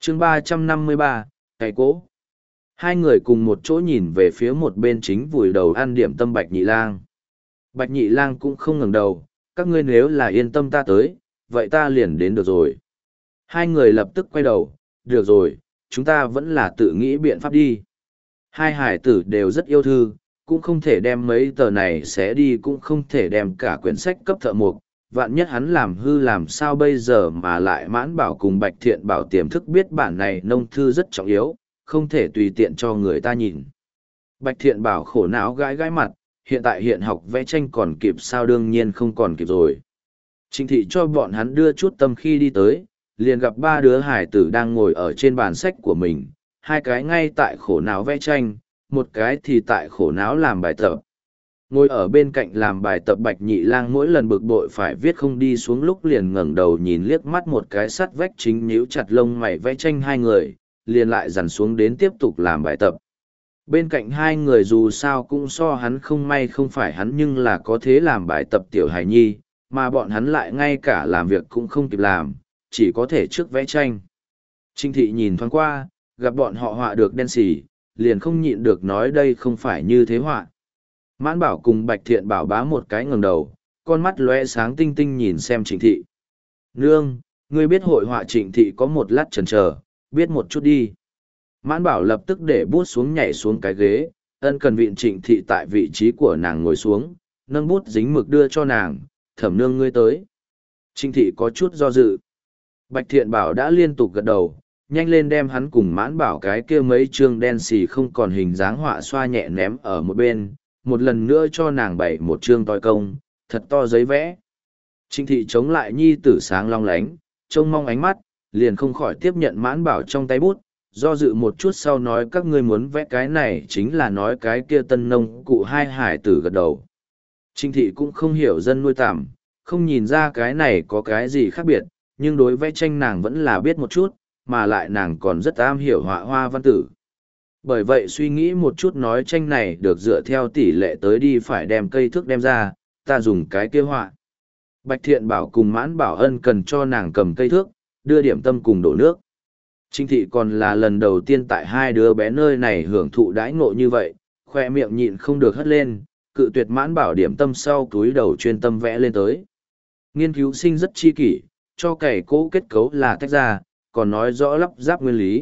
chương 353, cày cỗ. Hai người cùng một chỗ nhìn về phía một bên chính vùi đầu ăn điểm tâm Bạch Nhị Lang. Bạch Nhị Lang cũng không ngẩng đầu, các ngươi nếu là yên tâm ta tới, vậy ta liền đến được rồi. Hai người lập tức quay đầu, được rồi, chúng ta vẫn là tự nghĩ biện pháp đi. Hai hải tử đều rất yêu thư, cũng không thể đem mấy tờ này xé đi, cũng không thể đem cả quyển sách cấp thợ mộc. Vạn nhất hắn làm hư làm sao bây giờ mà lại Mãn Bảo cùng Bạch Thiện Bảo tiềm thức biết bản này nông thư rất trọng yếu, không thể tùy tiện cho người ta nhìn. Bạch Thiện Bảo khổ não gãi gãi mặt, hiện tại hiện học vẽ tranh còn kịp sao, đương nhiên không còn kịp rồi. Trịnh thị cho bọn hắn đưa chút tâm khi đi tới, liền gặp ba đứa hải tử đang ngồi ở trên bàn sách của mình, hai cái ngay tại khổ não vẽ tranh, một cái thì tại khổ não làm bài tập. Ngồi ở bên cạnh làm bài tập Bạch Nhị Lang mỗi lần bực bội phải viết không đi xuống lúc liền ngẩng đầu nhìn liếc mắt một cái sắt vách chính nhíu chặt lông mày vẽ tranh hai người, liền lại dằn xuống đến tiếp tục làm bài tập. Bên cạnh hai người dù sao cũng so hắn không may không phải hắn nhưng là có thế làm bài tập tiểu hài nhi, mà bọn hắn lại ngay cả làm việc cũng không kịp làm, chỉ có thể trước vẽ tranh. Trinh thị nhìn thoáng qua, gặp bọn họ họa được đen xì, liền không nhịn được nói đây không phải như thế họa. Mãn Bảo cùng Bạch Thiện Bảo bá một cái ngẩng đầu, con mắt lóe sáng tinh tinh nhìn xem Trịnh thị. Nương, ngươi biết hội họa Trịnh thị có một lát chần chờ, biết một chút đi. Mãn Bảo lập tức để bút xuống nhảy xuống cái ghế, ân cần vịn Trịnh thị tại vị trí của nàng ngồi xuống, nâng bút dính mực đưa cho nàng, Thẩm nương ngươi tới. Trịnh thị có chút do dự. Bạch Thiện Bảo đã liên tục gật đầu, nhanh lên đem hắn cùng Mãn Bảo cái kia mấy chương đen xì không còn hình dáng họa xoa nhẹ ném ở một bên, một lần nữa cho nàng bày một chương toi công, thật to giấy vẽ. Trịnh thị chống lại nhi tử sáng long lánh, trông mong ánh mắt, liền không khỏi tiếp nhận Mãn Bảo trong tay bút, do dự một chút sau nói các ngươi muốn vẽ cái này chính là nói cái kia tân nông cụ hai hải tử gật đầu. Trịnh thị cũng không hiểu dân nuôi tạm, không nhìn ra cái này có cái gì khác biệt, nhưng đối vẽ tranh nàng vẫn là biết một chút, mà lại nàng còn rất am hiểu họa hoa văn tử. Bởi vậy suy nghĩ một chút nói tranh này được dựa theo tỷ lệ tới đi phải đem cây thước đem ra, ta dùng cái kia họa. Bạch Thiện Bảo cùng Mãn Bảo ân cần cho nàng cầm cây thước, đưa điểm tâm cùng đổ nước. Trinh thị còn là lần đầu tiên tại hai đứa bé nơi này hưởng thụ đãi ngộ như vậy, khoe miệng nhịn không được hất lên, cự tuyệt Mãn Bảo điểm tâm sau túi đầu chuyên tâm vẽ lên tới. Nghiên cứu sinh rất chi kỷ, cho cày cỗ kết cấu là tách ra, còn nói rõ lắp ráp nguyên lý.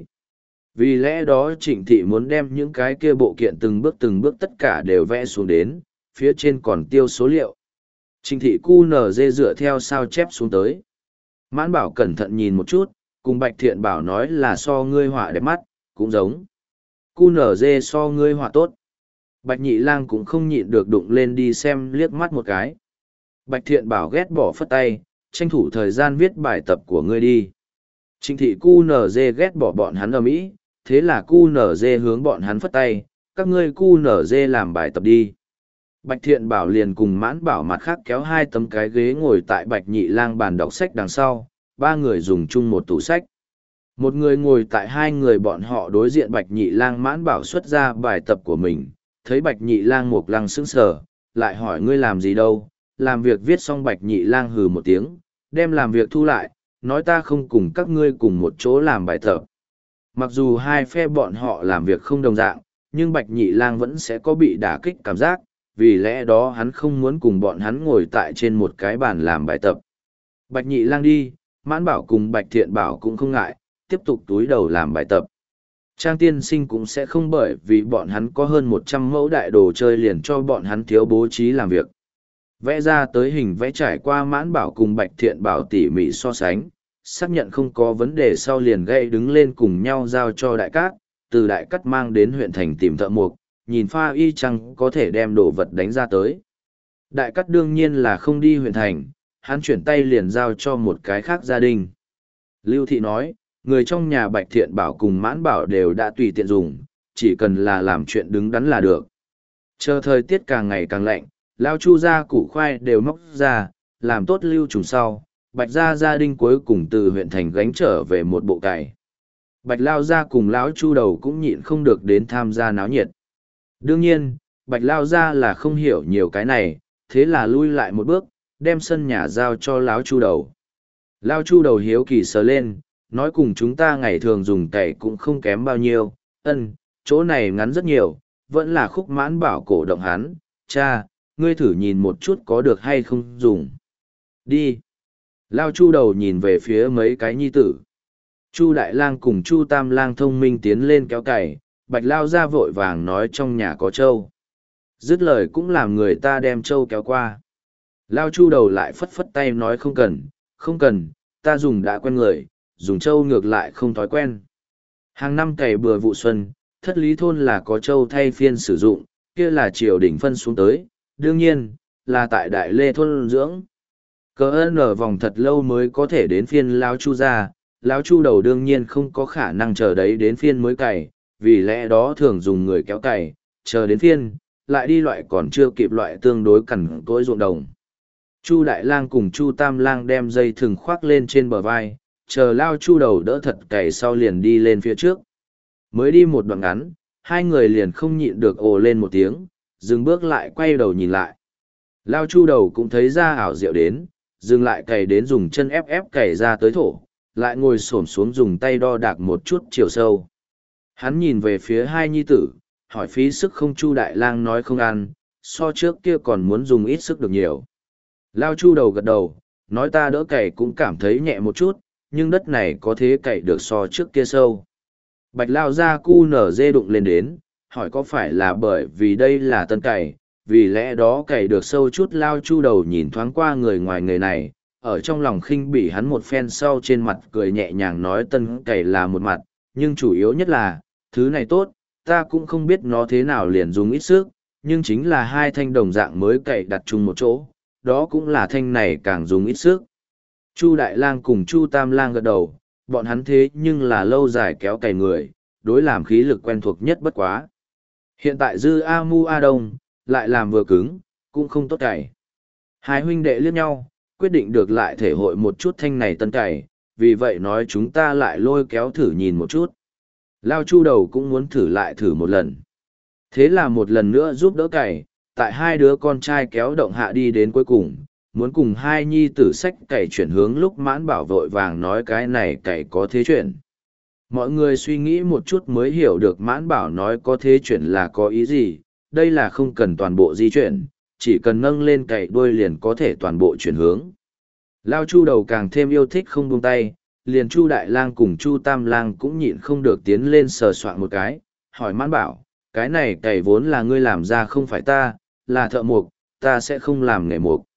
Vì lẽ đó Trịnh thị muốn đem những cái kia bộ kiện từng bước tất cả đều vẽ xuống đến, phía trên còn tiêu số liệu. Trịnh thị QNZ dựa theo sao chép xuống tới. Mãn Bảo cẩn thận nhìn một chút, cùng Bạch Thiện Bảo nói là so ngươi họa đẹp mắt, cũng giống. QNZ so ngươi họa tốt. Bạch Nhị Lang cũng không nhịn được đụng lên đi xem liếc mắt một cái. Bạch Thiện Bảo ghét bỏ phất tay, tranh thủ thời gian viết bài tập của ngươi đi. Trịnh thị QNZ ghét bỏ bọn hắn ở Mỹ, thế là QNZ hướng bọn hắn phất tay, các ngươi QNZ làm bài tập đi. Bạch Thiện Bảo liền cùng Mãn Bảo mặt khác kéo hai tấm cái ghế ngồi tại Bạch Nhị Lang bàn đọc sách đằng sau, ba người dùng chung một tủ sách. Một người ngồi tại hai người bọn họ đối diện Bạch Nhị Lang. Mãn Bảo xuất ra bài tập của mình, thấy Bạch Nhị Lang một lăng sững sờ, lại hỏi ngươi làm gì đâu, làm việc viết xong Bạch Nhị Lang hừ một tiếng, đem làm việc thu lại, nói ta không cùng các ngươi cùng một chỗ làm bài tập. Mặc dù hai phe bọn họ làm việc không đồng dạng, nhưng Bạch Nhị Lang vẫn sẽ có bị đả kích cảm giác, vì lẽ đó hắn không muốn cùng bọn hắn ngồi tại trên một cái bàn làm bài tập. Bạch Nhị Lang đi, Mãn Bảo cùng Bạch Thiện Bảo cũng không ngại, tiếp tục túi đầu làm bài tập. Trang tiên sinh cũng sẽ không bởi vì bọn hắn có hơn 100 mẫu đại đồ chơi liền cho bọn hắn thiếu bố trí làm việc. Vẽ ra tới hình vẽ trải qua Mãn Bảo cùng Bạch Thiện Bảo tỉ mỉ so sánh, xác nhận không có vấn đề sau liền gây đứng lên cùng nhau giao cho Đại Cát, từ Đại Cát mang đến huyện thành tìm thợ mộc, nhìn pha y chăng có thể đem đồ vật đánh ra tới. Đại Cát đương nhiên là không đi huyện thành, hắn chuyển tay liền giao cho một cái khác gia đình. Lưu Thị nói, người trong nhà Bạch Thiện Bảo cùng Mãn Bảo đều đã tùy tiện dùng, chỉ cần là làm chuyện đứng đắn là được. Chờ thời tiết càng ngày càng lạnh, Lao Chu ra củ khoai đều móc ra, làm tốt lưu trùng sau, Bạch gia đình cuối cùng từ huyện thành gánh trở về một bộ cày. Bạch Lao gia cùng Lão Chu đầu cũng nhịn không được đến tham gia náo nhiệt. Đương nhiên, Bạch Lao gia là không hiểu nhiều cái này, thế là lui lại một bước, đem sân nhà giao cho Lão Chu đầu. Lão Chu đầu hiếu kỳ sờ lên, nói cùng chúng ta ngày thường dùng cày cũng không kém bao nhiêu, chỗ này ngắn rất nhiều, vẫn là Khúc Mãn Bảo cổ động hắn, cha, ngươi thử nhìn một chút có được hay không dùng. Đi. Lao Chu đầu nhìn về phía mấy cái nhi tử. Chu Đại Lang cùng Chu Tam Lang thông minh tiến lên kéo cày, Bạch Lao ra vội vàng nói trong nhà có trâu. Dứt lời cũng làm người ta đem trâu kéo qua. Lao Chu đầu lại phất phất tay nói không cần, không cần, ta dùng đã quen người, dùng trâu ngược lại không thói quen. Hàng năm cày bừa vụ xuân, Thất Lý thôn là có trâu thay phiên sử dụng, kia là triều đình phân xuống tới, đương nhiên, là tại Đại Lê thôn dưỡng. Cờ ở vòng thật lâu mới có thể đến phiên Lao Chu ra, Lao Chu đầu đương nhiên không có khả năng chờ đấy đến phiên mới cày, vì lẽ đó thường dùng người kéo cày, chờ đến phiên, lại đi loại còn chưa kịp loại tương đối cằn cỗi ruộng đồng. Chu Đại Lang cùng Chu Tam Lang đem dây thừng khoác lên trên bờ vai, chờ Lao Chu đầu đỡ thật cày sau liền đi lên phía trước. Mới đi một đoạn ngắn, hai người liền không nhịn được ồ lên một tiếng, dừng bước lại quay đầu nhìn lại. Lao Chu đầu cũng thấy ra ảo diệu đến, dừng lại cày đến dùng chân ép ép cày ra tới thổ, lại ngồi xổm xuống dùng tay đo đạc một chút chiều sâu. Hắn nhìn về phía hai nhi tử, hỏi phí sức không. Chu Đại Lang nói không ăn, so trước kia còn muốn dùng ít sức được nhiều. Lao Chu đầu gật đầu, nói ta đỡ cày cũng cảm thấy nhẹ một chút, nhưng đất này có thế cày được so trước kia sâu. Bạch Lao ra cu nở dê đụng lên đến, hỏi có phải là bởi vì đây là tân cày, vì lẽ đó cày được sâu chút. Lao Chu đầu nhìn thoáng qua người ngoài người này, ở trong lòng khinh bỉ hắn một phen sau trên mặt cười nhẹ nhàng nói tân cày là một mặt, nhưng chủ yếu nhất là, thứ này tốt, ta cũng không biết nó thế nào liền dùng ít sức, nhưng chính là hai thanh đồng dạng mới cày đặt chung một chỗ, đó cũng là thanh này càng dùng ít sức. Chu Đại Lang cùng Chu Tam Lang gật đầu, bọn hắn thế nhưng là lâu dài kéo cày người, đối làm khí lực quen thuộc nhất bất quá. Hiện tại dư A Mu A Đông, lại làm vừa cứng, cũng không tốt cày. Hai huynh đệ liếc nhau, quyết định được lại thể hội một chút thanh này tân cày, vì vậy nói chúng ta lại lôi kéo thử nhìn một chút. Lao Chu đầu cũng muốn thử lại thử một lần. Thế là một lần nữa giúp đỡ cày, tại hai đứa con trai kéo động hạ đi đến cuối cùng, muốn cùng hai nhi tử sách cày chuyển hướng lúc Mãn Bảo vội vàng nói cái này cày có thế chuyển. Mọi người suy nghĩ một chút mới hiểu được Mãn Bảo nói có thế chuyển là có ý gì, đây là không cần toàn bộ di chuyển, chỉ cần nâng lên cày đuôi liền có thể toàn bộ chuyển hướng. Lao Chu đầu càng thêm yêu thích không buông tay, liền Chu Đại Lang cùng Chu Tam Lang cũng nhịn không được tiến lên sờ soạn một cái, hỏi Mãn Bảo, cái này cày vốn là ngươi làm ra không phải ta, là thợ mộc, ta sẽ không làm nghề mộc.